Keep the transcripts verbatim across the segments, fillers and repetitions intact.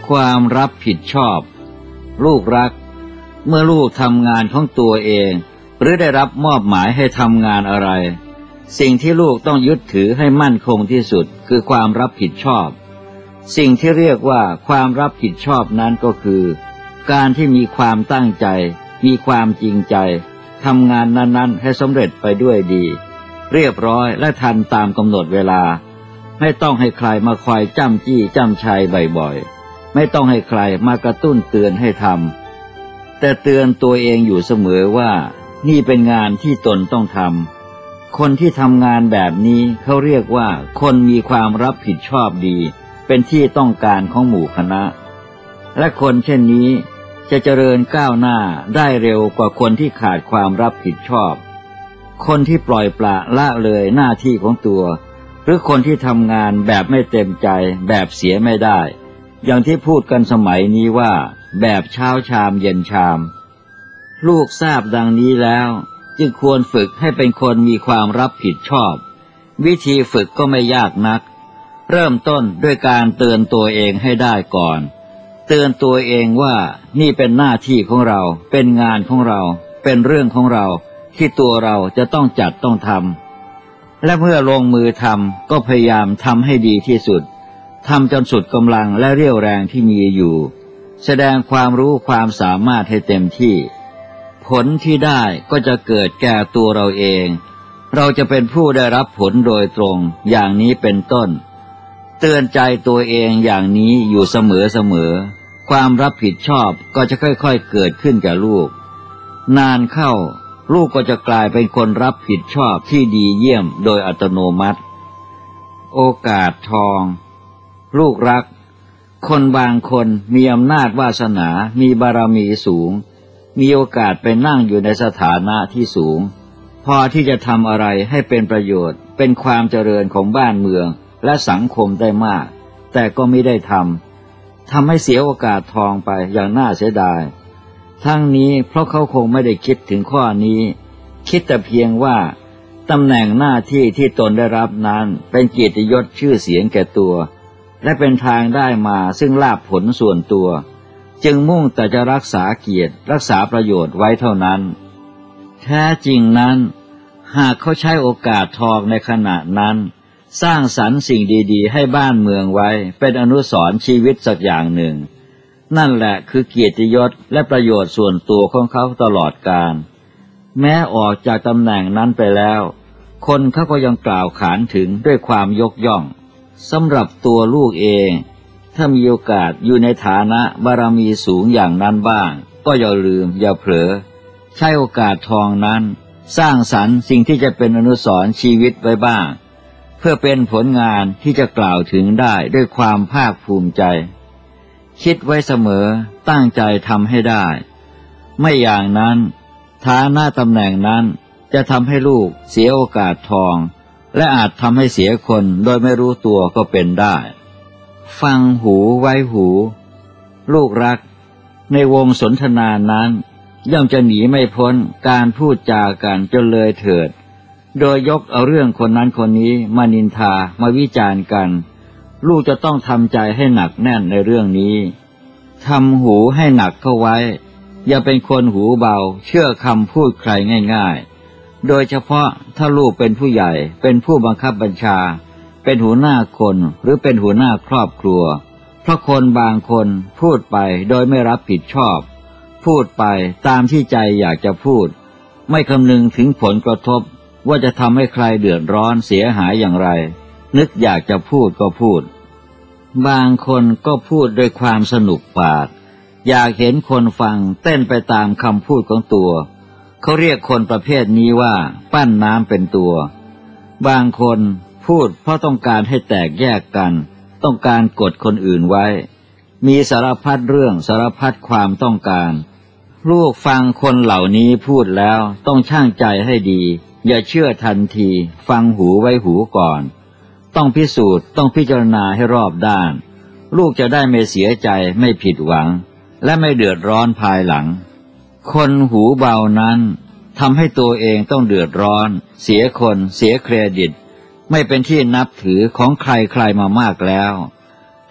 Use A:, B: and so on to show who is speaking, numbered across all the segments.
A: ความรับผิดชอบลูกรักเมื่อลูกทำงานของตัวเองหรือได้รับมอบหมายให้ทำงานอะไรสิ่งที่ลูกต้องยึดถือให้มั่นคงที่สุดคือความรับผิดชอบสิ่งที่เรียกว่าความรับผิดชอบนั้นก็คือการที่มีความตั้งใจมีความจริงใจทำงานนั้นๆให้สำเร็จไปด้วยดีเรียบร้อยและทันตามกำหนดเวลาไม่ต้องให้ใครมาคอยจ้ำจี้จ้ำชัยบ่อยๆไม่ต้องให้ใครมากระตุ้นเตือนให้ทำแต่เตือนตัวเองอยู่เสมอว่านี่เป็นงานที่ตนต้องทำคนที่ทำงานแบบนี้เขาเรียกว่าคนมีความรับผิดชอบดีเป็นที่ต้องการของหมู่คณะและคนเช่นนี้จะเจริญก้าวหน้าได้เร็วกว่าคนที่ขาดความรับผิดชอบคนที่ปล่อยปละละเลยหน้าที่ของตัวหรือคนที่ทำงานแบบไม่เต็มใจแบบเสียไม่ได้อย่างที่พูดกันสมัยนี้ว่าแบบเช้าชามเย็นชามลูกทราบดังนี้แล้วจึงควรฝึกให้เป็นคนมีความรับผิดชอบวิธีฝึกก็ไม่ยากนักเริ่มต้นด้วยการเตือนตัวเองให้ได้ก่อนเตือนตัวเองว่านี่เป็นหน้าที่ของเราเป็นงานของเราเป็นเรื่องของเราที่ตัวเราจะต้องจัดต้องทำและเมื่อลงมือทำก็พยายามทำให้ดีที่สุดทำจนสุดกำลังและเรี่ยวแรงที่มีอยู่แสดงความรู้ความสามารถให้เต็มที่ผลที่ได้ก็จะเกิดแก่ตัวเราเองเราจะเป็นผู้ได้รับผลโดยตรงอย่างนี้เป็นต้นเตือนใจตัวเองอย่างนี้อยู่เสมอๆความรับผิดชอบก็จะค่อยๆเกิดขึ้นแก่ลูกนานเข้าลูกก็จะกลายเป็นคนรับผิดชอบที่ดีเยี่ยมโดยอัตโนมัติโอกาสทองลูกรักคนบางคนมีอำนาจวาสนามีบารมีสูงมีโอกาสไปนั่งอยู่ในสถานะที่สูงพอที่จะทำอะไรให้เป็นประโยชน์เป็นความเจริญของบ้านเมืองและสังคมได้มากแต่ก็ไม่ได้ทำทำให้เสียโอกาสทองไปอย่างน่าเสียดายทั้งนี้เพราะเขาคงไม่ได้คิดถึงข้อนี้คิดแต่เพียงว่าตำแหน่งหน้าที่ที่ตนได้รับนั้นเป็นเกียรติยศชื่อเสียงแก่ตัวและเป็นทางได้มาซึ่งลาภผลส่วนตัวจึงมุ่งแต่จะรักษาเกียรติรักษาประโยชน์ไว้เท่านั้นแท้จริงนั้นหากเขาใช้โอกาสทองในขณะนั้นสร้างสรรค์สิ่งดีๆให้บ้านเมืองไว้เป็นอนุสรณ์ชีวิตสักอย่างหนึ่งนั่นแหละคือเกียรติยศและประโยชน์ส่วนตัวของเขาตลอดกาลแม้ออกจากตำแหน่งนั้นไปแล้วคนเขาก็ยังกล่าวขานถึงด้วยความยกย่องสำหรับตัวลูกเองถ้ามีโอกาสอยู่ในฐานะบารมีสูงอย่างนั้นบ้างก็อย่าลืมอย่าเผลอใช้โอกาสทองนั้นสร้างสรรค์สิ่งที่จะเป็นอนุสรณ์ชีวิตไว้บ้างเพื่อเป็นผลงานที่จะกล่าวถึงได้ด้วยความภาคภูมิใจคิดไว้เสมอตั้งใจทำให้ได้ไม่อย่างนั้นฐานะตำแหน่งนั้นจะทำให้ลูกเสียโอกาสทองและอาจทำให้เสียคนโดยไม่รู้ตัวก็เป็นได้ฟังหูไว้หูลูกรักในวงสนทนานั้นย่อมจะหนีไม่พ้นการพูดจากันจนเลยเถิดโดยยกเอาเรื่องคนนั้นคนนี้มานินทามาวิจารณ์กันลูกจะต้องทำใจให้หนักแน่นในเรื่องนี้ทำหูให้หนักเข้าไว้อย่าเป็นคนหูเบาเชื่อคำพูดใครง่ายๆโดยเฉพาะถ้าลูกเป็นผู้ใหญ่เป็นผู้บังคับบัญชาเป็นหัวหน้าคนหรือเป็นหัวหน้าครอบครัวเพราะคนบางคนพูดไปโดยไม่รับผิดชอบพูดไปตามที่ใจอยากจะพูดไม่คำนึงถึงผลกระทบว่าจะทำให้ใครเดือดร้อนเสียหายอย่างไรนึกอยากจะพูดก็พูดบางคนก็พูดด้วยความสนุกปากอยากเห็นคนฟังเต้นไปตามคำพูดของตัวเขาเรียกคนประเภทนี้ว่าปั้นน้ำเป็นตัวบางคนพูดเพราะต้องการให้แตกแยกกันต้องการกดคนอื่นไว้มีสารพัดเรื่องสารพัดความต้องการลูกฟังคนเหล่านี้พูดแล้วต้องชั่งใจให้ดีอย่าเชื่อทันทีฟังหูไว้หูก่อนต้องพิสูจน์ต้องพิจารณาให้รอบด้านลูกจะได้ไม่เสียใจไม่ผิดหวังและไม่เดือดร้อนภายหลังคนหูเบานั้นทำให้ตัวเองต้องเดือดร้อนเสียคนเสียเครดิตไม่เป็นที่นับถือของใครๆมามากแล้ว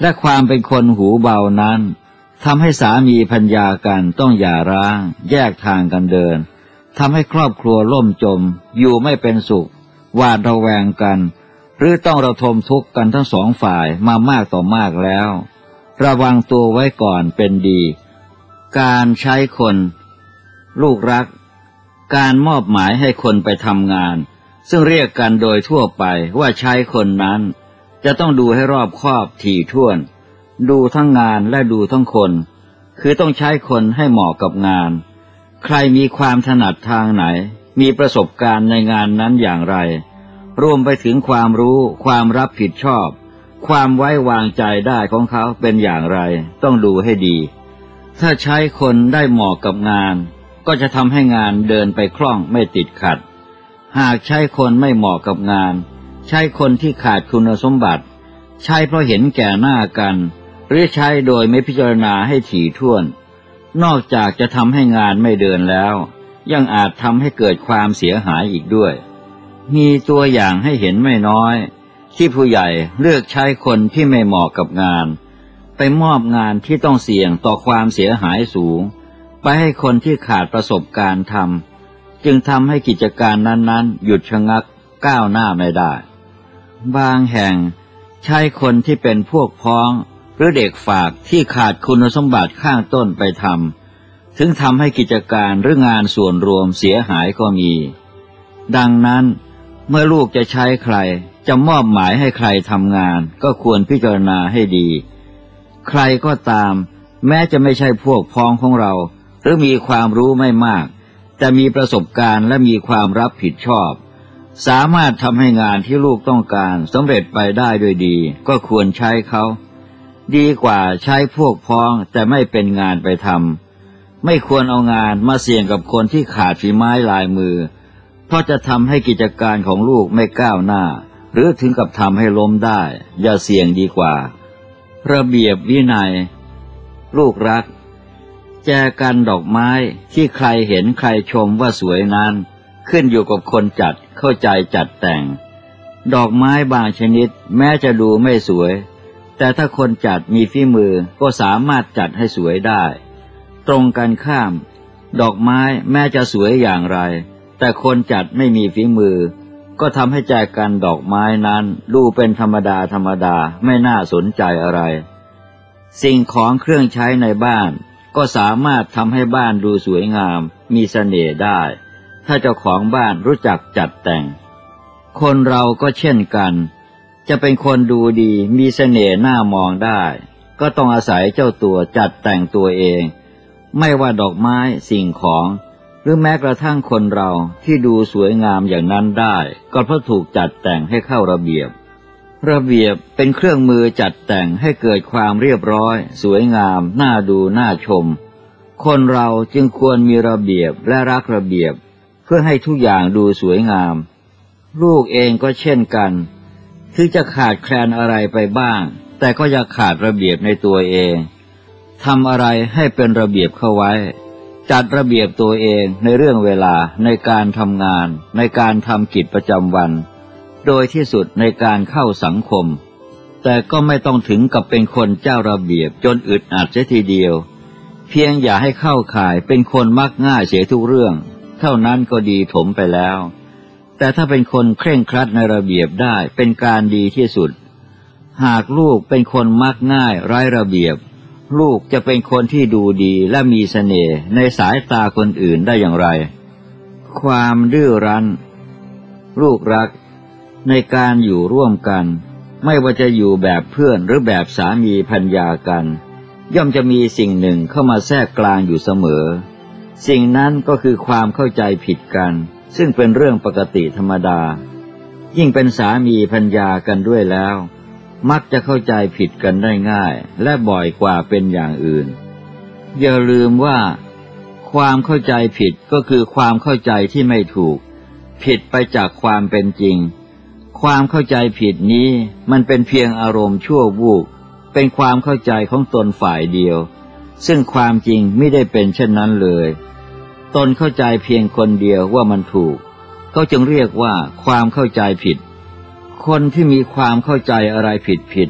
A: และความเป็นคนหูเบานั้นทำให้สามีภรรยากันต้องหย่าร้างแยกทางกันเดินทำให้ครอบครัวล่มจมอยู่ไม่เป็นสุขหวาดระแวงกันหรือต้องระทมทุกข์กันทั้งสองฝ่ายมามากต่อมากแล้วระวังตัวไว้ก่อนเป็นดีการใช้คนลูกรักการมอบหมายให้คนไปทำงานซึ่งเรียกกันโดยทั่วไปว่าใช้คนนั้นจะต้องดูให้รอบคอบถี่ถ้วนดูทั้งงานและดูทั้งคนคือต้องใช้คนให้เหมาะกับงานใครมีความถนัดทางไหนมีประสบการณ์ในงานนั้นอย่างไรรวมไปถึงความรู้ความรับผิดชอบความไว้วางใจได้ของเขาเป็นอย่างไรต้องดูให้ดีถ้าใช้คนได้เหมาะกับงานก็จะทำให้งานเดินไปคล่องไม่ติดขัดหากใช้คนไม่เหมาะกับงานใช้คนที่ขาดคุณสมบัติใช้เพราะเห็นแก่หน้ากันหรือใช้โดยไม่พิจารณาให้ถี่ถ้วนนอกจากจะทำให้งานไม่เดินแล้วยังอาจทำให้เกิดความเสียหายอีกด้วยมีตัวอย่างให้เห็นไม่น้อยที่ผู้ใหญ่เลือกใช้คนที่ไม่เหมาะกับงานไปมอบงานที่ต้องเสี่ยงต่อความเสียหายสูงไปให้คนที่ขาดประสบการณ์ทำจึงทำให้กิจการนั้นๆหยุดชะงักก้าวหน้าไม่ได้บางแห่งใช้คนที่เป็นพวกพ้องหรือเด็กฝากที่ขาดคุณสมบัติข้างต้นไปทำถึงทำให้กิจการหรืองานส่วนรวมเสียหายก็มีดังนั้นเมื่อลูกจะใช้ใครจะมอบหมายให้ใครทำงานก็ควรพิจารณาให้ดีใครก็ตามแม้จะไม่ใช่พวกพ้องของเราหรือมีความรู้ไม่มากแต่มีประสบการณ์และมีความรับผิดชอบสามารถทำให้งานที่ลูกต้องการสำเร็จไปได้ด้วยดีก็ควรใช้เขาดีกว่าใช้พวกพ้องแต่ไม่เป็นงานไปทำไม่ควรเอางานมาเสี่ยงกับคนที่ขาดฝีไม้ลายมือเพราะจะทำให้กิจการของลูกไม่ก้าวหน้าหรือถึงกับทำให้ล้มได้อย่าเสี่ยงดีกว่าระเบียบวินัยลูกรักแจกันดอกไม้ที่ใครเห็นใครชมว่าสวยนั้นขึ้นอยู่กับคนจัดเข้าใจจัดแต่งดอกไม้บางชนิดแม้จะดูไม่สวยแต่ถ้าคนจัดมีฝีมือก็สามารถจัดให้สวยได้ตรงกันข้ามดอกไม้แม้จะสวยอย่างไรแต่คนจัดไม่มีฝีมือก็ทำให้แจกันดอกไม้นั้นดูเป็นธรรมดาธรรมดาไม่น่าสนใจอะไรสิ่งของเครื่องใช้ในบ้านก็สามารถทำให้บ้านดูสวยงามมีเสน่ห์ได้ถ้าเจ้าของบ้านรู้จักจัดแต่งคนเราก็เช่นกันจะเป็นคนดูดีมีเสน่ห์น่ามองได้ก็ต้องอาศัยเจ้าตัวจัดแต่งตัวเองไม่ว่าดอกไม้สิ่งของหรือแม้กระทั่งคนเราที่ดูสวยงามอย่างนั้นได้ก็เพราะถูกจัดแต่งให้เข้าระเบียบระเบียบเป็นเครื่องมือจัดแต่งให้เกิดความเรียบร้อยสวยงามน่าดูน่าชมคนเราจึงควรมีระเบียบและรักระเบียบเพื่อให้ทุกอย่างดูสวยงามลูกเองก็เช่นกันถึงจะขาดแคลนอะไรไปบ้างแต่ก็อย่าขาดระเบียบในตัวเองทำอะไรให้เป็นระเบียบเข้าไว้จัดระเบียบตัวเองในเรื่องเวลาในการทำงานในการทำกิจประจำวันโดยที่สุดในการเข้าสังคมแต่ก็ไม่ต้องถึงกับเป็นคนเจ้าระเบียบจนอึดอัดเสียทีเดียวเพียงอย่าให้เข้าข่ายเป็นคนมักง่ายเสียทุกเรื่องเท่านั้นก็ดีถมไปแล้วแต่ถ้าเป็นคนเคร่งครัดในระเบียบได้เป็นการดีที่สุดหากลูกเป็นคนมักง่ายไร้ระเบียบลูกจะเป็นคนที่ดูดีและมีเสน่ห์ในสายตาคนอื่นได้อย่างไรความดื้อรั้นลูกรักในการอยู่ร่วมกันไม่ว่าจะอยู่แบบเพื่อนหรือแบบสามีภรรยากันย่อมจะมีสิ่งหนึ่งเข้ามาแทรกกลางอยู่เสมอสิ่งนั้นก็คือความเข้าใจผิดกันซึ่งเป็นเรื่องปกติธรรมดายิ่งเป็นสามีภรรยากันด้วยแล้วมักจะเข้าใจผิดกันได้ง่ายและบ่อยกว่าเป็นอย่างอื่นอย่าลืมว่าความเข้าใจผิดก็คือความเข้าใจที่ไม่ถูกผิดไปจากความเป็นจริงความเข้าใจผิดนี้มันเป็นเพียงอารมณ์ชั่ววูบเป็นความเข้าใจของตนฝ่ายเดียวซึ่งความจริงไม่ได้เป็นเช่นนั้นเลยตนเข้าใจเพียงคนเดียวว่ามันถูกเขาจึงเรียกว่าความเข้าใจผิดคนที่มีความเข้าใจอะไรผิดผิด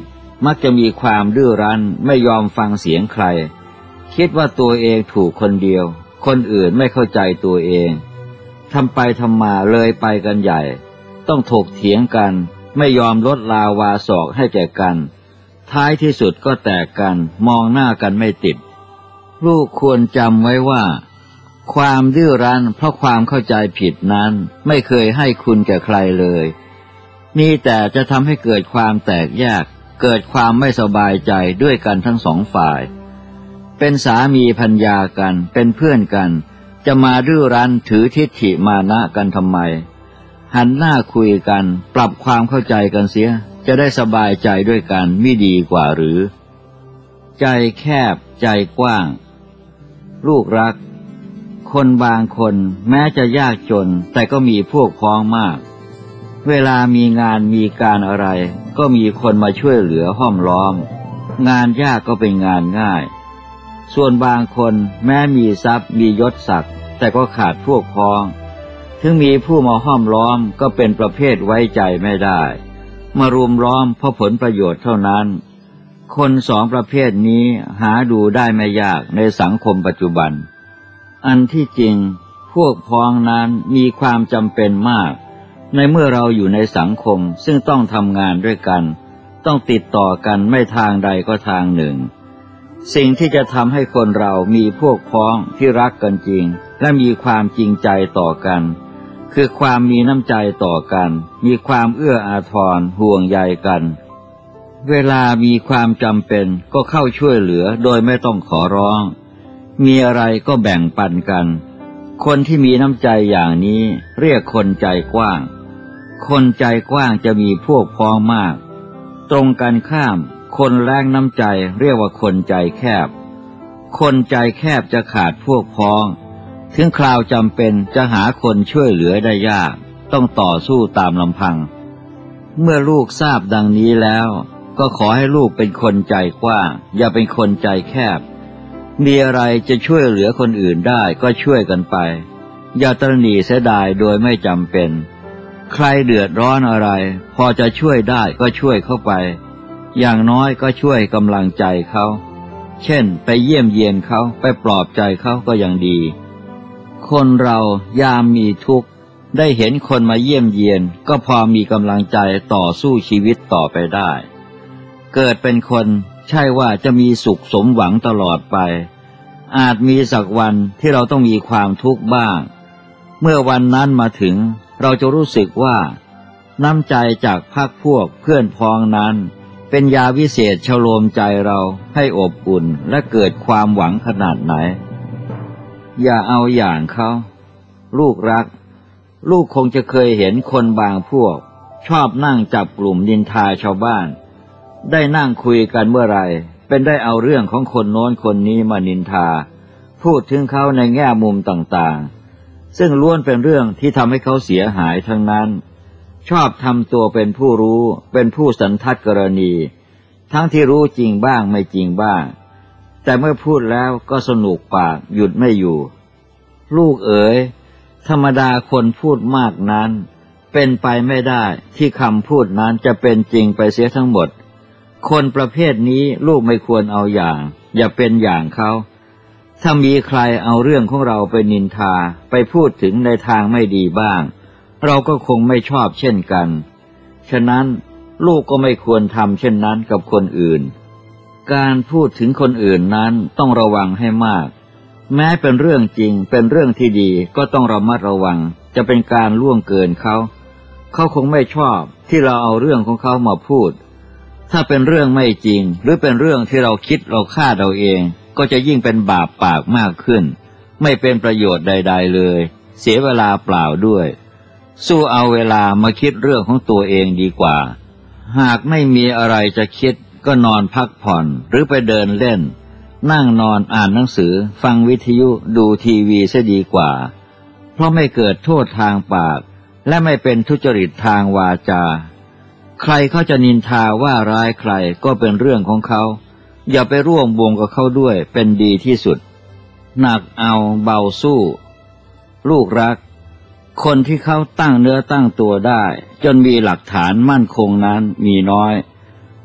A: มักจะมีความดื้อรั้นไม่ยอมฟังเสียงใครคิดว่าตัวเองถูกคนเดียวคนอื่นไม่เข้าใจตัวเองทำไปทำมาเลยไปกันใหญ่ต้องถกเถียงกันไม่ยอมลดลาวาศอกให้แก่กันท้ายที่สุดก็แตกกันมองหน้ากันไม่ติดลูกควรจำไว้ว่าความดื้อรั้นเพราะความเข้าใจผิดนั้นไม่เคยให้คุณแก่ใครเลยมีแต่จะทำให้เกิดความแตกแยกเกิดความไม่สบายใจด้วยกันทั้งสองฝ่ายเป็นสามีภรรยากันเป็นเพื่อนกันจะมาดื้อรั้นถือทิฏฐิมานะกันทำไมหันหน้าคุยกันปรับความเข้าใจกันเสียจะได้สบายใจด้วยกันมิดีกว่าหรือใจแคบใจกว้างลูกรักคนบางคนแม้จะยากจนแต่ก็มีพวกพ้องมากเวลามีงานมีการอะไรก็มีคนมาช่วยเหลือห้อมล้อมงานยากก็เป็นงานง่ายส่วนบางคนแม้มีทรัพย์มียศศักดิ์แต่ก็ขาดพวกพ้องถึงมีผู้มาห้อมล้อมก็เป็นประเภทไว้ใจไม่ได้มารุมล้อมเพราะผลประโยชน์เท่านั้นคนสองประเภทนี้หาดูได้ไม่ยากในสังคมปัจจุบันอันที่จริงพวกพ้องนั้นมีความจำเป็นมากในเมื่อเราอยู่ในสังคมซึ่งต้องทำงานด้วยกันต้องติดต่อกันไม่ทางใดก็ทางหนึ่งสิ่งที่จะทำให้คนเรามีพวกพ้องที่รักกันจริงและมีความจริงใจต่อกันคือความมีน้ำใจต่อกันมีความเอื้ออาทรห่วงใยกันเวลามีความจำเป็นก็เข้าช่วยเหลือโดยไม่ต้องขอร้องมีอะไรก็แบ่งปันกันคนที่มีน้ำใจอย่างนี้เรียกคนใจกว้างคนใจกว้างจะมีพวกพ้องมากตรงกันข้ามคนแรงน้ำใจเรียกว่าคนใจแคบคนใจแคบจะขาดพวกพ้องถึงคราวจำเป็นจะหาคนช่วยเหลือได้ยากต้องต่อสู้ตามลำพังเมื่อลูกทราบดังนี้แล้วก็ขอให้ลูกเป็นคนใจกว้างอย่าเป็นคนใจแคบมีอะไรจะช่วยเหลือคนอื่นได้ก็ช่วยกันไปอย่าตระหนี่เสียดายโดยไม่จำเป็นใครเดือดร้อนอะไรพอจะช่วยได้ก็ช่วยเข้าไปอย่างน้อยก็ช่วยกำลังใจเขาเช่นไปเยี่ยมเยียนเขาไปปลอบใจเขาก็ยังดีคนเรายามมีทุกข์ได้เห็นคนมาเยี่ยมเยียนก็พอมีกำลังใจต่อสู้ชีวิตต่อไปได้เกิดเป็นคนใช่ว่าจะมีสุขสมหวังตลอดไปอาจมีสักวันที่เราต้องมีความทุกข์บ้างเมื่อวันนั้นมาถึงเราจะรู้สึกว่าน้ำใจจากพรรคพวกเพื่อนพ้องนั้นเป็นยาวิเศษชโลมใจเราให้อบอุ่นและเกิดความหวังขนาดไหนอย่าเอาอย่างเขาลูกรักลูกคงจะเคยเห็นคนบางพวกชอบนั่งจับกลุ่มนินทาชาวบ้านได้นั่งคุยกันเมื่อไรเป็นได้เอาเรื่องของคนโน้นคนนี้มานินทาพูดถึงเขาในแง่มุมต่างๆซึ่งล้วนเป็นเรื่องที่ทำให้เขาเสียหายทั้งนั้นชอบทำตัวเป็นผู้รู้เป็นผู้สันทัดกรณีทั้งที่รู้จริงบ้างไม่จริงบ้างแต่เมื่อพูดแล้วก็สนุกปากหยุดไม่อยู่ลูกเอ๋ยธรรมดาคนพูดมากนั้นเป็นไปไม่ได้ที่คำพูดนั้นจะเป็นจริงไปเสียทั้งหมดคนประเภทนี้ลูกไม่ควรเอาอย่างอย่าเป็นอย่างเขาถ้ามีใครเอาเรื่องของเราไปนินทาไปพูดถึงในทางไม่ดีบ้างเราก็คงไม่ชอบเช่นกันฉะนั้นลูกก็ไม่ควรทำเช่นนั้นกับคนอื่นการพูดถึงคนอื่นนั้นต้องระวังให้มากแม้เป็นเรื่องจริงเป็นเรื่องที่ดีก็ต้องระมัดระวังจะเป็นการล่วงเกินเขาเขาคงไม่ชอบที่เราเอาเรื่องของเขามาพูดถ้าเป็นเรื่องไม่จริงหรือเป็นเรื่องที่เราคิดเราคาดเอาเองก็จะยิ่งเป็นบาปปากมากขึ้นไม่เป็นประโยชน์ใดๆเลยเสียเวลาเปล่าด้วยสู้เอาเวลามาคิดเรื่องของตัวเองดีกว่าหากไม่มีอะไรจะคิดก็นอนพักผ่อนหรือไปเดินเล่นนั่งนอนอ่านหนังสือฟังวิทยุดูทีวีซะดีกว่าเพราะไม่เกิดโทษทางปากและไม่เป็นทุจริตทางวาจาใครเขาจะนินทาว่าร้ายใครก็เป็นเรื่องของเขาอย่าไปร่วมวงกับเขาด้วยเป็นดีที่สุดหนักเอาเบาสู้ลูกรักคนที่เขาตั้งเนื้อตั้งตัวได้จนมีหลักฐานมั่นคงนั้นมีน้อย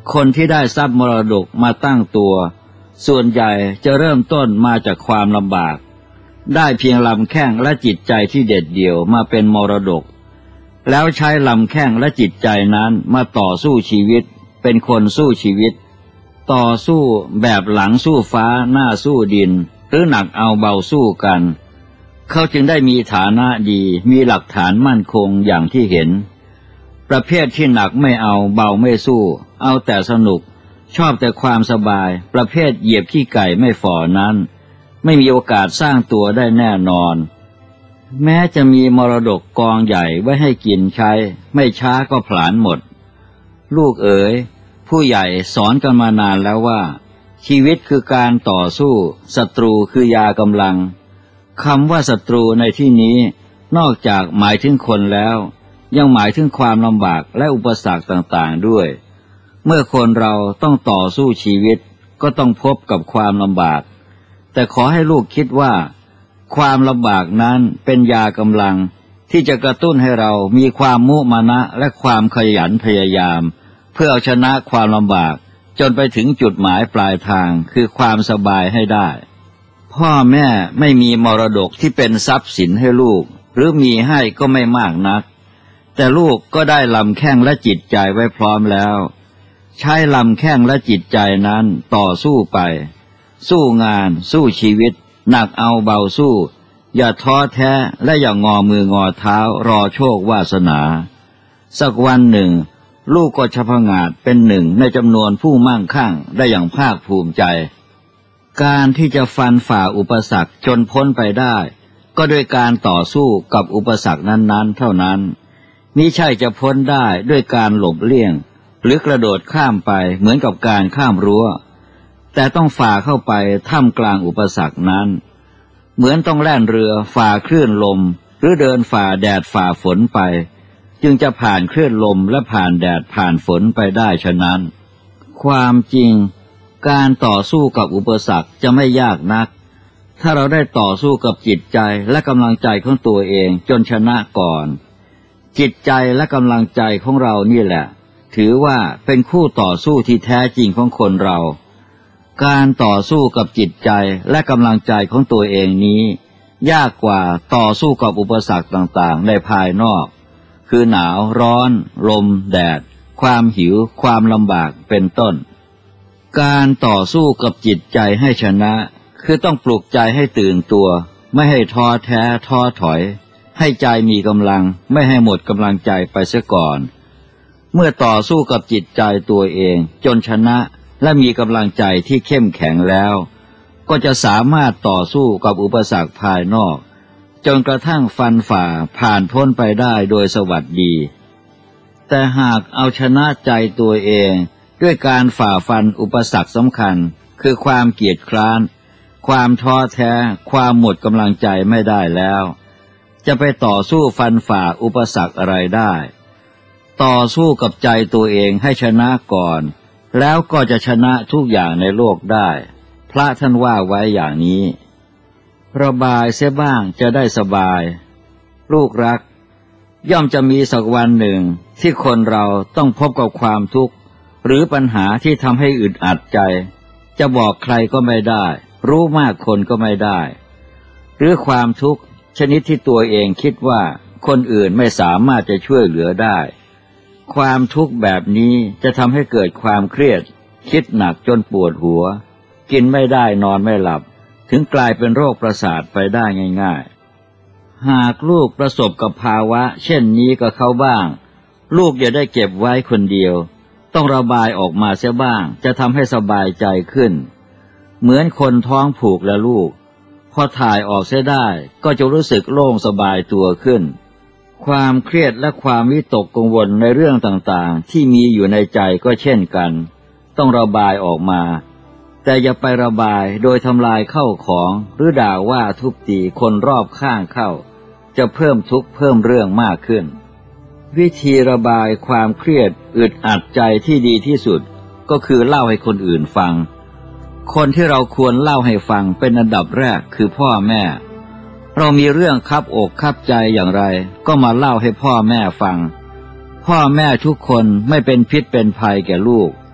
A: คนที่ได้ทรัพย์มรดกมาตั้งตัวส่วนใหญ่จะเริ่มต้นมาจากความลำบากได้เพียงลำแข้งและจิตใจที่เด็ดเดี่ยวมาเป็นมรดกแล้วใช้ลำแข้งและจิตใจนั้นมาต่อสู้ชีวิตเป็นคนสู้ชีวิตต่อสู้แบบหลังสู้ฟ้าหน้าสู้ดินหรือหนักเอาเบาสู้กันเขาจึงได้มีฐานะดีมีหลักฐานมั่นคงอย่างที่เห็นประเภทที่หนักไม่เอาเบาไม่สู้เอาแต่สนุกชอบแต่ความสบายประเภทเหยียบขี้ไก่ไม่ฝ่อนั้นไม่มีโอกาสสร้างตัวได้แน่นอนแม้จะมีมรดกกองใหญ่ไว้ให้กินใช้ไม่ช้าก็ผลาญหมดลูกเอ๋ยผู้ใหญ่สอนกันมานานแล้วว่าชีวิตคือการต่อสู้ศัตรูคือยากำลังคำว่าศัตรูในที่นี้นอกจากหมายถึงคนแล้วยังหมายถึงความลำบากและอุปสรรคต่างๆด้วยเมื่อคนเราต้องต่อสู้ชีวิตก็ต้องพบกับความลำบากแต่ขอให้ลูกคิดว่าความลำบากนั้นเป็นยากำลังที่จะกระตุ้นให้เรามีความมุมานะและความขยันพยายามเพื่อเอาชนะความลำบากจนไปถึงจุดหมายปลายทางคือความสบายให้ได้พ่อแม่ไม่มีมรดกที่เป็นทรัพย์สินให้ลูกหรือมีให้ก็ไม่มากนักแต่ลูกก็ได้ลำแข้งและจิตใจไว้พร้อมแล้วใช้ลำแข้งและจิตใจนั้นต่อสู้ไปสู้งานสู้ชีวิตหนักเอาเบาสู้อย่าท้อแท้และอย่างอมืองอเท้ารอโชควาสนาสักวันหนึ่งลูกก็จะผงาดเป็นหนึ่งในจำนวนผู้มั่งคั่งได้อย่างภาคภูมิใจการที่จะฟันฝ่าอุปสรรคจนพ้นไปได้ก็ด้วยการต่อสู้กับอุปสรรคนั้นๆเท่านั้นมิใช่จะพ้นได้ด้วยการหลบเลี่ยงหรือกระโดดข้ามไปเหมือนกับการข้ามรั้วแต่ต้องฝ่าเข้าไปท่ามกลางอุปสรรคนั้นเหมือนต้องแล่นเรือฝ่าคลื่นลมหรือเดินฝ่าแดดฝ่าฝนไปจึงจะผ่านคลื่นลมและผ่านแดดผ่านฝนไปได้ฉะนั้นความจริงการต่อสู้กับอุปสรรคจะไม่ยากนักถ้าเราได้ต่อสู้กับจิตใจและกำลังใจของตัวเองจนชนะก่อนจิตใจและกำลังใจของเรานี่แหละถือว่าเป็นคู่ต่อสู้ที่แท้จริงของคนเราการต่อสู้กับจิตใจและกำลังใจของตัวเองนี้ยากกว่าต่อสู้กับอุปสรรคต่างๆในภายนอกคือหนาวร้อนลมแดดความหิวความลำบากเป็นต้นการต่อสู้กับจิตใจให้ชนะคือต้องปลุกใจให้ตื่นตัวไม่ให้ท้อแท้ท้อถอยให้ใจมีกำลังไม่ให้หมดกำลังใจไปเสียก่อนเมื่อต่อสู้กับจิตใจตัวเองจนชนะและมีกำลังใจที่เข้มแข็งแล้วก็จะสามารถต่อสู้กับอุปสรรคภายนอกจนกระทั่งฟันฝ่าผ่านพ้นไปได้โดยสวัสดีแต่หากเอาชนะใจตัวเองด้วยการฝ่าฟันอุปสรรคสำคัญคือความเกียจคร้านความท้อแท้ความหมดกำลังใจไม่ได้แล้วจะไปต่อสู้ฟันฝ่าอุปสรรคอะไรได้ต่อสู้กับใจตัวเองให้ชนะก่อนแล้วก็จะชนะทุกอย่างในโลกได้พระท่านว่าไว้อย่างนี้ระบายเสียบ้างจะได้สบายลูกรักย่อมจะมีสักวันหนึ่งที่คนเราต้องพบกับความทุกข์หรือปัญหาที่ทำให้อึดอัดใจจะบอกใครก็ไม่ได้รู้มากคนก็ไม่ได้หรือความทุกข์ชนิดที่ตัวเองคิดว่าคนอื่นไม่สามารถจะช่วยเหลือได้ความทุกข์แบบนี้จะทำให้เกิดความเครียดคิดหนักจนปวดหัวกินไม่ได้นอนไม่หลับถึงกลายเป็นโรคประสาทไปได้ง่ายๆหากลูกประสบกับภาวะเช่นนี้กับเขาบ้างลูกอย่าได้เก็บไว้คนเดียวต้องระบายออกมาเสียบ้างจะทำให้สบายใจขึ้นเหมือนคนท้องผูกและลูกพอถ่ายออกเสียได้ก็จะรู้สึกโล่งสบายตัวขึ้นความเครียดและความวิตกกังวลในเรื่องต่างๆที่มีอยู่ในใจก็เช่นกันต้องระบายออกมาแต่อย่าไประบายโดยทำลายข้าวของหรือด่าว่าทุบตีคนรอบข้างเข้าจะเพิ่มทุกข์เพิ่มเรื่องมากขึ้นวิธีระบายความเครียดอึดอัดใจที่ดีที่สุดก็คือเล่าให้คนอื่นฟังคนที่เราควรเล่าให้ฟังเป็นอันดับแรกคือพ่อแม่เรามีเรื่องคับอกคับใจอย่างไรก็มาเล่าให้พ่อแม่ฟังพ่อแม่ทุกคนไม่เป็นพิษเป็นภัยแก่ลูก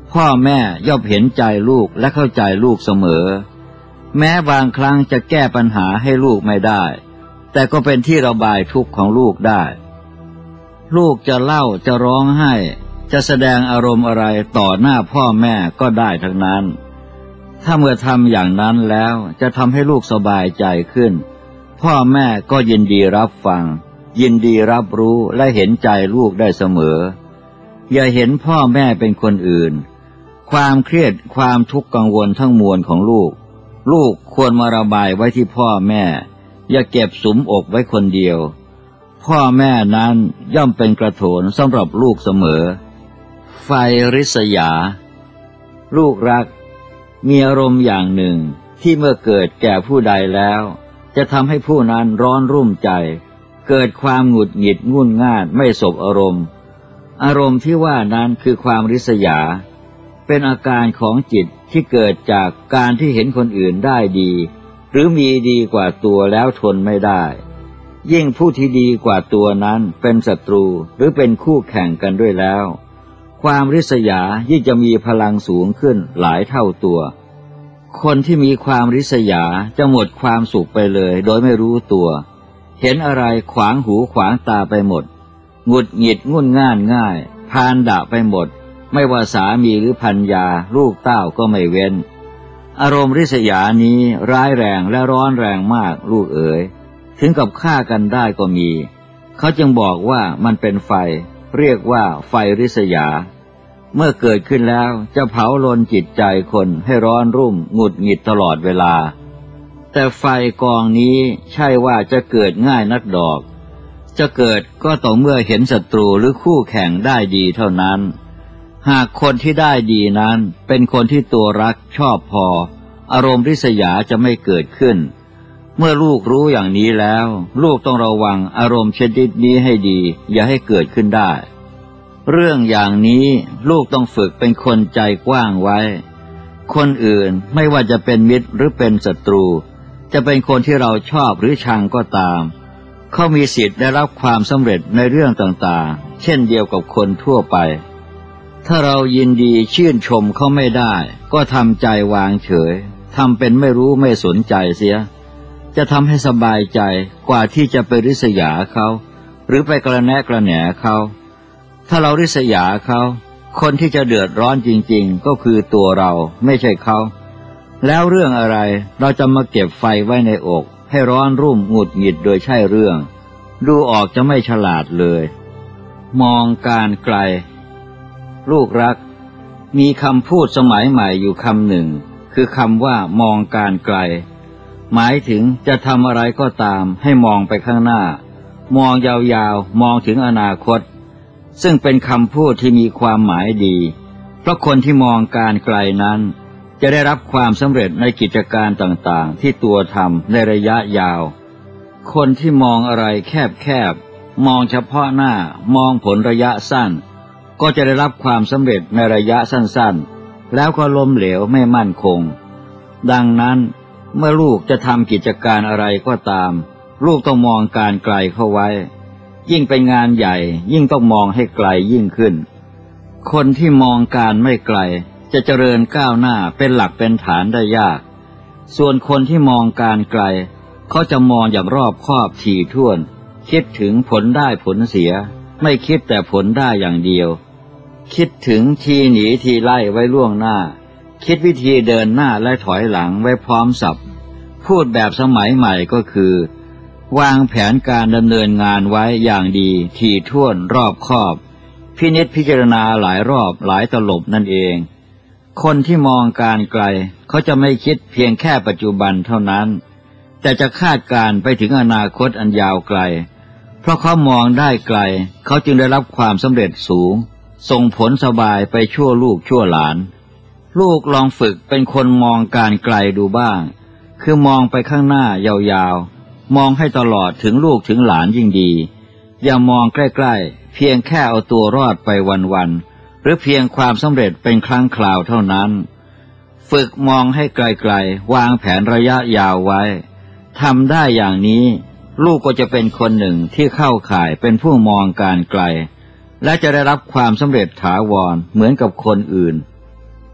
A: พ่อแม่ย่อมเห็นใจลูกและเข้าใจลูกเสมอแม้บางครั้งจะแก้ปัญหาให้ลูกไม่ได้แต่ก็เป็นที่ระบายทุกข์ของลูกได้ลูกจะเล่าจะร้องไห้จะแสดงอารมณ์อะไรต่อหน้าพ่อแม่ก็ได้ทั้งนั้นถ้าเมื่อทำอย่างนั้นแล้วจะทำให้ลูกสบายใจขึ้นพ่อแม่ก็ยินดีรับฟังยินดีรับรู้และเห็นใจลูกได้เสมออย่าเห็นพ่อแม่เป็นคนอื่นความเครียดความทุกข์กังวลทั้งมวลของลูกลูกควรมาระบายไว้ที่พ่อแม่อย่าเก็บสุมอกไว้คนเดียวพ่อแม่นั้นย่อมเป็นกระโถนสำหรับลูกเสมอไฟริษยาลูกรักมีอารมณ์อย่างหนึ่งที่เมื่อเกิดแก่ผู้ใดแล้วจะทำให้ผู้นั้นร้อนรุ่มใจเกิดความหงุดหงิดงุ่นง่านไม่สบอารมณ์อารมณ์ที่ว่านั้นคือความริษยาเป็นอาการของจิตที่เกิดจากการที่เห็นคนอื่นได้ดีหรือมีดีกว่าตัวแล้วทนไม่ได้ยิ่งผู้ที่ดีกว่าตัวนั้นเป็นศัตรูหรือเป็นคู่แข่งกันด้วยแล้วความริษยายิ่งจะมีพลังสูงขึ้นหลายเท่าตัวคนที่มีความริษยาจะหมดความสุขไปเลยโดยไม่รู้ตัวเห็นอะไรขวางหูขวางตาไปหมดหงุดหงิดงุ่นง่านง่ายพานด่าไปหมดไม่ว่าสามีหรือภรรยาลูกเต้าก็ไม่เว้นอารมณ์ริษยานี้ร้ายแรงและร้อนแรงมากลูกเอ๋ยถึงกับฆ่ากันได้ก็มีเขาจึงบอกว่ามันเป็นไฟเรียกว่าไฟริษยาเมื่อเกิดขึ้นแล้วจะเผาลนจิตใจคนให้ร้อนรุ่มหงุดหงิดตลอดเวลาแต่ไฟกองนี้ใช่ว่าจะเกิดง่ายนักดอกจะเกิดก็ต่อเมื่อเห็นศัตรูหรือคู่แข่งได้ดีเท่านั้นหากคนที่ได้ดีนั้นเป็นคนที่ตัวรักชอบพออารมณ์ริษยาจะไม่เกิดขึ้นเมื่อลูกรู้อย่างนี้แล้วลูกต้องระวังอารมณ์ชนิดนี้ให้ดีอย่าให้เกิดขึ้นได้เรื่องอย่างนี้ลูกต้องฝึกเป็นคนใจกว้างไว้คนอื่นไม่ว่าจะเป็นมิตรหรือเป็นศัตรูจะเป็นคนที่เราชอบหรือชังก็ตามเขามีสิทธิ์ได้รับความสำเร็จในเรื่องต่างๆเช่นเดียวกับคนทั่วไปถ้าเรายินดีชื่นชมเขาไม่ได้ก็ทำใจวางเฉยทำเป็นไม่รู้ไม่สนใจเสียจะทำให้สบายใจกว่าที่จะไปริษยาเขาหรือไปกระแนะกระแหนเขาถ้าเราริษยาเขาคนที่จะเดือดร้อนจริงๆก็คือตัวเราไม่ใช่เขาแล้วเรื่องอะไรเราจะมาเก็บไฟไว้ในอกให้ร้อนรุ่มหงุดหงิดโดยใช่เรื่องดูออกจะไม่ฉลาดเลยมองการไกลลูกรักมีคำพูดสมัยใหม่อยู่คำหนึ่งคือคำว่ามองการไกลหมายถึงจะทำอะไรก็ตามให้มองไปข้างหน้ามองยาวๆมองถึงอนาคตซึ่งเป็นคำพูดที่มีความหมายดีเพราะคนที่มองการไกลนั้นจะได้รับความสำเร็จในกิจการต่างๆที่ตัวทำในระยะยาวคนที่มองอะไรแคบๆมองเฉพาะหน้ามองผลระยะสั้นก็จะได้รับความสำเร็จในระยะสั้นๆแล้วก็ล้มเหลวไม่มั่นคงดังนั้นเมื่อลูกจะทำกิจการอะไรก็ตามลูกต้องมองการไกลเข้าไว้ยิ่งเป็นงานใหญ่ยิ่งต้องมองให้ไกลยิ่งขึ้นคนที่มองการไม่ไกลจะเจริญก้าวหน้าเป็นหลักเป็นฐานได้ยากส่วนคนที่มองการไกลเขาจะมองอย่างรอบคอบถี่ถ้วนคิดถึงผลได้ผลเสียไม่คิดแต่ผลได้อย่างเดียวคิดถึงทีหนีทีไล่ไว้ล่วงหน้าคิดวิธีเดินหน้าและถอยหลังไว้พร้อมสับพูดแบบสมัยใหม่ก็คือวางแผนการดำเนินงานไว้อย่างดีถี่ถ้วนรอบคอบพินิจพิจารณาหลายรอบหลายตลบนั่นเองคนที่มองการไกลเขาจะไม่คิดเพียงแค่ปัจจุบันเท่านั้นแต่จะคาดการไปถึงอนาคตอันยาวไกลเพราะเขามองได้ไกลเขาจึงได้รับความสำเร็จสูงส่งผลสบายไปชั่วลูกชั่วหลานลูกลองฝึกเป็นคนมองการไกลดูบ้างคือมองไปข้างหน้ายาวๆมองให้ตลอดถึงลูกถึงหลานยิ่งดีอย่ามองใกล้ๆเพียงแค่เอาตัวรอดไปวันๆหรือเพียงความสำเร็จเป็นครั้งคราวเท่านั้นฝึกมองให้ไกลๆวางแผนระยะยาวไว้ทำได้อย่างนี้ลูกก็จะเป็นคนหนึ่งที่เข้าข่ายเป็นผู้มองการไกลและจะได้รับความสำเร็จถาวรเหมือนกับคนอื่น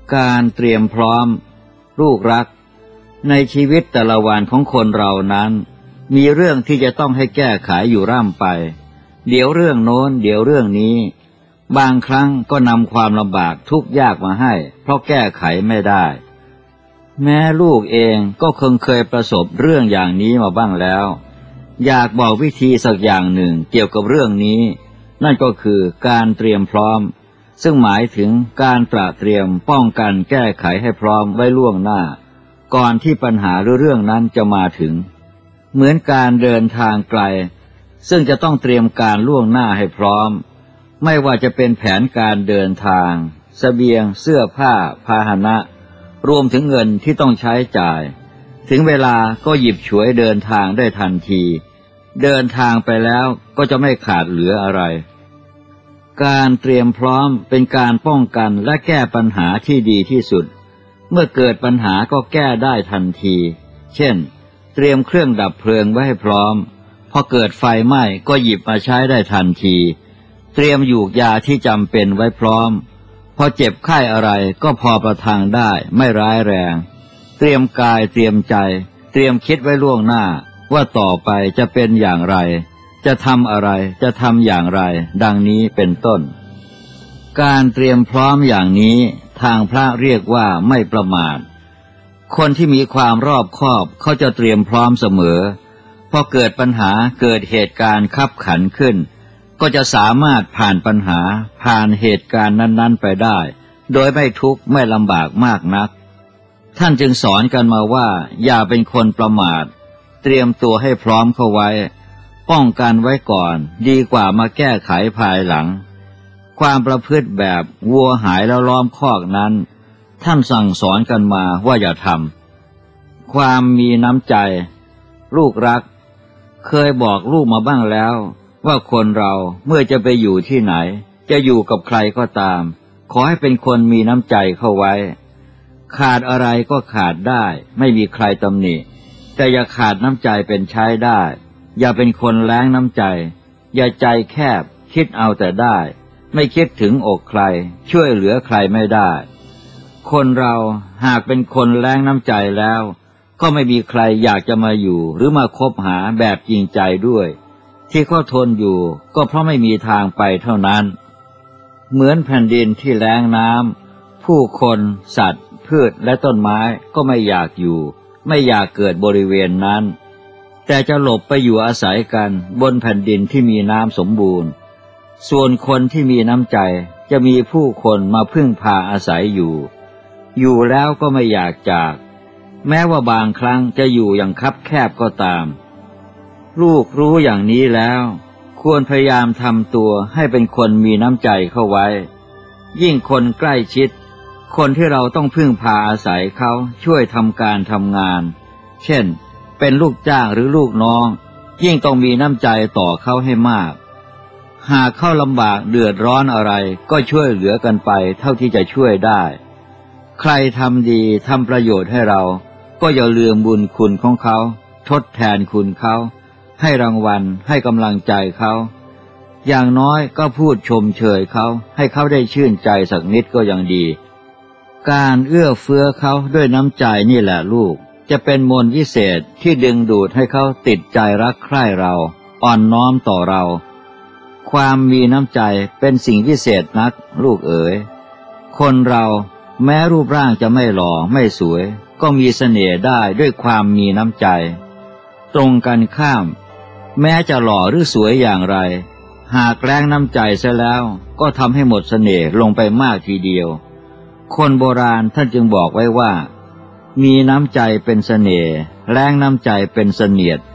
A: การเตรียมพร้อมลูกรักในชีวิตแต่ละวันของคนเรานั้นมีเรื่องที่จะต้องให้แก้ไขอยู่ร่ำไปเดี๋ยวเรื่องโน้นเดี๋ยวเรื่องนี้บางครั้งก็นำความลำบากทุกข์ยากมาให้เพราะแก้ไขไม่ได้แม้ลูกเองก็คงเคยประสบเรื่องอย่างนี้มาบ้างแล้วอยากบอกวิธีสักอย่างหนึ่งเกี่ยวกับเรื่องนี้นั่นก็คือการเตรียมพร้อมซึ่งหมายถึงการตระเตรียมป้องกันแก้ไขให้พร้อมไว้ล่วงหน้าก่อนที่ปัญหาหรือเรื่องนั้นจะมาถึงเหมือนการเดินทางไกลซึ่งจะต้องเตรียมการล่วงหน้าให้พร้อมไม่ว่าจะเป็นแผนการเดินทางเสบียงเสื้อผ้าพาหนะรวมถึงเงินที่ต้องใช้จ่ายถึงเวลาก็หยิบฉวยเดินทางได้ทันทีเดินทางไปแล้วก็จะไม่ขาดเหลืออะไรการเตรียมพร้อมเป็นการป้องกันและแก้ปัญหาที่ดีที่สุดเมื่อเกิดปัญหาก็แก้ได้ทันทีเช่นเตรียมเครื่องดับเพลิงไว้ให้พร้อมพอเกิดไฟไหม้ก็หยิบมาใช้ได้ทันทีเตรียมหยูกยาที่จำเป็นไว้พร้อมพอเจ็บไข้อะไรก็พอประทังได้ไม่ร้ายแรงเตรียมกายเตรียมใจเตรียมคิดไว้ล่วงหน้าว่าต่อไปจะเป็นอย่างไรจะทำอะไรจะทำอย่างไรดังนี้เป็นต้นการเตรียมพร้อมอย่างนี้ทางพระเรียกว่าไม่ประมาทคนที่มีความรอบคอบเขาจะเตรียมพร้อมเสมอพอเกิดปัญหาเกิดเหตุการณ์คับขันขึ้นก็จะสามารถผ่านปัญหาผ่านเหตุการณ์นั้นๆไปได้โดยไม่ทุกข์ไม่ลำบากมากนักท่านจึงสอนกันมาว่าอย่าเป็นคนประมาทเตรียมตัวให้พร้อมเข้าไว้ป้องกันไว้ก่อนดีกว่ามาแก้ไขภายหลังความประพฤติแบบวัวหายแล้วล้อมคอกนั้นท่านสั่งสอนกันมาว่าอย่าทำความมีน้ำใจลูกรักเคยบอกลูกมาบ้างแล้วว่าคนเราเมื่อจะไปอยู่ที่ไหนจะอยู่กับใครก็ตามขอให้เป็นคนมีน้ำใจเข้าไว้ขาดอะไรก็ขาดได้ไม่มีใครตำหนิแต่อย่าขาดน้ำใจเป็นใช้ได้อย่าเป็นคนแล้งน้ำใจอย่าใจแคบคิดเอาแต่ได้ไม่คิดถึงอกใครช่วยเหลือใครไม่ได้คนเราหากเป็นคนแล้งน้ำใจแล้วก็ไม่มีใครอยากจะมาอยู่หรือมาคบหาแบบจริงใจด้วยที่เขาทนอยู่ก็เพราะไม่มีทางไปเท่านั้นเหมือนแผ่นดินที่แล้งน้ำผู้คนสัตว์พืชและต้นไม้ก็ไม่อยากอยู่ไม่อยากเกิดบริเวณนั้นแต่จะหลบไปอยู่อาศัยกันบนแผ่นดินที่มีน้ำสมบูรณ์ส่วนคนที่มีน้ำใจจะมีผู้คนมาพึ่งพาอาศัยอยู่อยู่แล้วก็ไม่อยากจากแม้ว่าบางครั้งจะอยู่อย่างคับแคบก็ตามลูกรู้อย่างนี้แล้วควรพยายามทำตัวให้เป็นคนมีน้ำใจเข้าไว้ยิ่งคนใกล้ชิดคนที่เราต้องพึ่งพาอาศัยเขาช่วยทำการทำงานเช่นเป็นลูกจ้างหรือลูกน้องยิ่งต้องมีน้ำใจต่อเขาให้มากหากเขาลำบากเดือดร้อนอะไรก็ช่วยเหลือกันไปเท่าที่จะช่วยได้ใครทำดีทำประโยชน์ให้เราก็อย่าลืมบุญคุณของเขาทดแทนคุณเขาให้รางวัลให้กำลังใจเขาอย่างน้อยก็พูดชมเชยเขาให้เขาได้ชื่นใจสักนิดก็ยังดีการเอื้อเฟื้อเขาด้วยน้ำใจนี่แหละลูกจะเป็นมนต์วิเศษที่ดึงดูดให้เขาติดใจรักใคร่เราอ่อนน้อมต่อเราความมีน้ำใจเป็นสิ่งวิเศษนักลูกเอ๋ยคนเราแม้รูปร่างจะไม่หล่อไม่สวยก็มีเสน่ห์ได้ด้วยความมีน้ำใจตรงกันข้ามแม้จะหล่อหรือสวยอย่างไรหากแล้งน้ำใจเสียแล้วก็ทำให้หมดเสน่ห์ลงไปมากทีเดียวคนโบราณท่านจึงบอกไว้ว่ามีน้ำใจเป็นเสน่ห์แล้งน้ำใจเป็นเสนียด